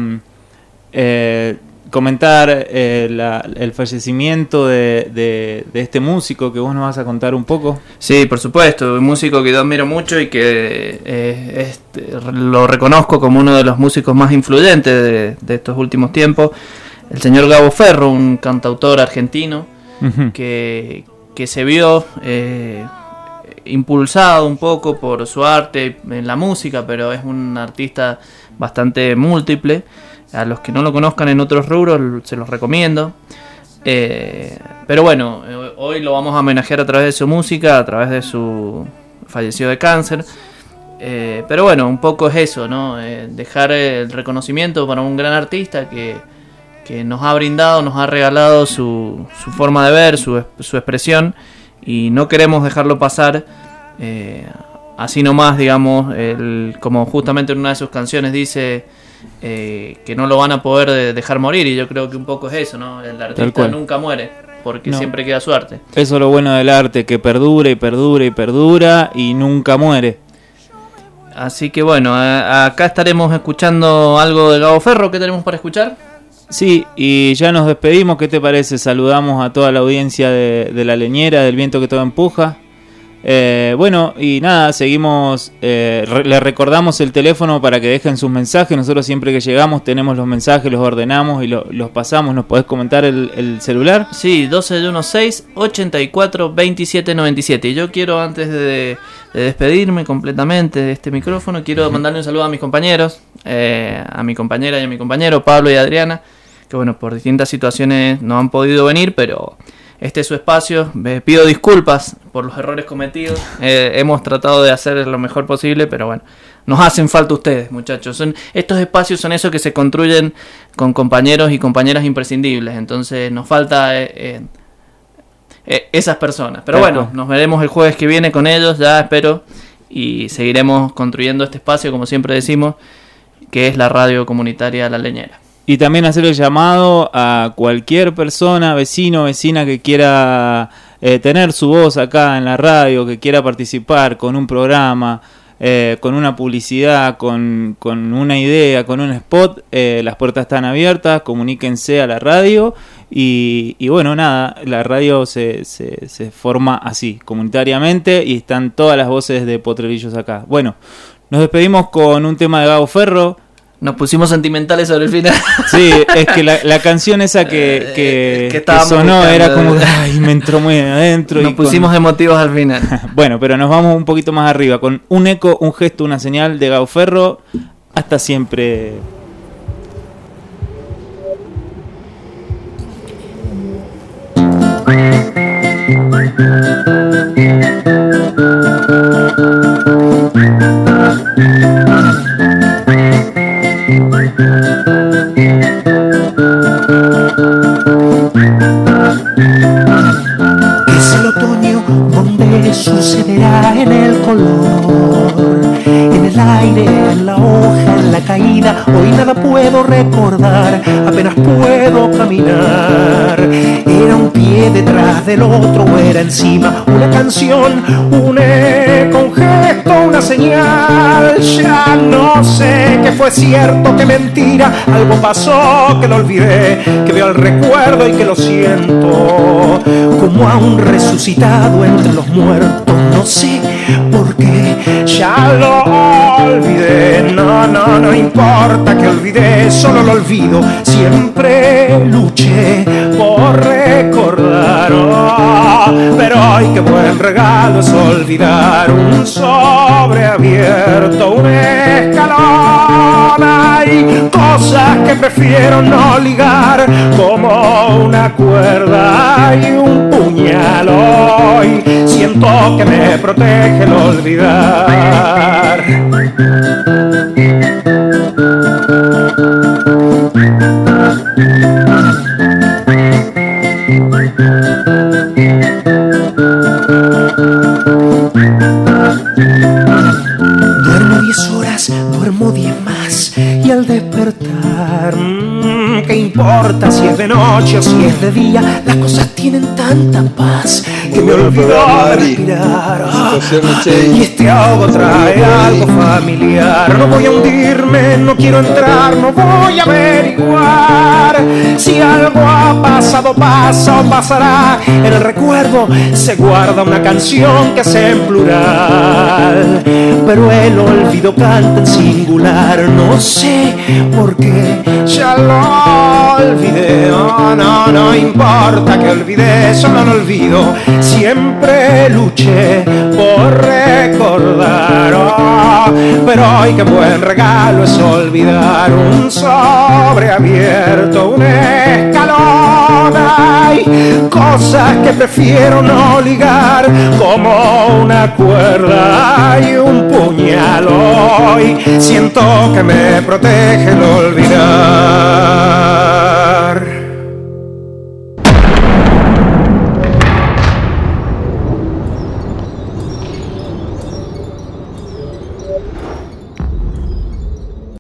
comentar el fallecimiento de este músico que vos nos vas a contar un poco.
Sí, por supuesto, un músico que yo admiro mucho y que lo reconozco como uno de los músicos más influyentes de estos últimos tiempos, el señor Gabo Ferro, un cantautor argentino que se vio impulsado un poco por su arte en la música, pero es un artista bastante múltiple. A los que no lo conozcan en otros rubros se los recomiendo, pero bueno, hoy lo vamos a homenajear a través de su música, a través de su falleció de cáncer, pero bueno, un poco es eso, ¿no? Dejar el reconocimiento para un gran artista que nos ha brindado, nos ha regalado su forma de ver, su expresión, y no queremos dejarlo pasar así nomás, digamos, como justamente en una de sus canciones dice, que no lo van a poder dejar morir, y yo creo que un poco es eso, ¿no? El artista nunca muere, porque siempre queda su arte.
Eso es lo bueno del arte, que perdura y perdura y perdura y nunca muere.
Así que bueno, acá estaremos escuchando algo de Gabo Ferro. ¿Qué tenemos para escuchar?
Sí, y ya nos despedimos. ¿Qué te parece? Saludamos a toda la audiencia de La Leñera, del Viento que Todo Empuja. Bueno, y nada, seguimos, les recordamos el teléfono para que dejen sus mensajes. Nosotros siempre que llegamos tenemos los mensajes, los ordenamos y los pasamos. ¿Nos podés comentar el celular?
Sí, 1216-842797. Y yo quiero, antes de despedirme completamente de este micrófono, quiero mandarle un saludo a mis compañeros, a mi compañera y a mi compañero Pablo y Adriana, que bueno, por distintas situaciones no han podido venir, pero este es su espacio. Pido disculpas por los errores cometidos. Hemos tratado de hacer lo mejor posible, pero bueno, nos hacen falta ustedes, muchachos. Estos espacios son esos que se construyen con compañeros y compañeras imprescindibles. Entonces nos falta esas personas. Pero bueno, nos veremos el jueves que viene con ellos, ya espero. Y seguiremos construyendo este espacio, como siempre decimos, que es la radio comunitaria La Leñera.
Y también hacer el llamado a cualquier persona, vecino, vecina que quiera tener su voz acá en la radio, que quiera participar con un programa, con una publicidad, con una idea, con un spot. Las puertas están abiertas, comuníquense a la radio. Y bueno, nada, la radio se forma así, comunitariamente, y están todas las voces de Potrerillos acá. Bueno, nos despedimos con un tema de Gabo Ferro.
Nos pusimos sentimentales sobre el final.
Sí, es que la canción esa que sonó era como, ay, me entró muy adentro.
Nos pusimos emotivos al final.
Bueno, pero nos vamos un poquito más arriba, con un eco, un gesto, una señal de Gabo Ferro. Hasta siempre.
Es el otoño donde sucederá en el color, en el aire, en la hoja, en la caída. Hoy nada puedo recordar, apenas puedo caminar. Era un pie detrás del otro, era encima una canción, un eco, un gesto, una señal. Ya no sé qué fue cierto, qué mentira. Algo pasó que lo olvidé, que veo el recuerdo y que lo siento como a un resucitado entre los muertos. No sé por qué, ya lo olvidé. No importa que olvidé, solo lo olvido. Siempre luché por recordar, pero hoy qué buen regalo es olvidar. Un sobre abierto, un escalón. Hay cosas que prefiero no ligar, como una cuerda y un puñal. Hoy siento que me protege el olvidar. Duermo 10 horas, duermo 10 más, y al despertar, ¿qué importa si es de noche o si es de día? Las cosas tienen tanta paz que me olvido de respirar. Y este ahogo trae algo familiar. No voy a hundirme, no quiero entrar, no voy a averiguar si algo ha pasado, pasa o pasará. En el recuerdo se guarda una canción que hace en plural, pero el olvido canta en singular. No sé por qué, ya lo olvidé. No importa que olvidé, solo lo olvido. Siempre luché por recordar, pero hoy qué buen regalo es olvidar. Un sobre abierto, un escalón. Hay cosas que prefiero no ligar, como una cuerda y un puñal. Hoy siento que me protege el olvidar.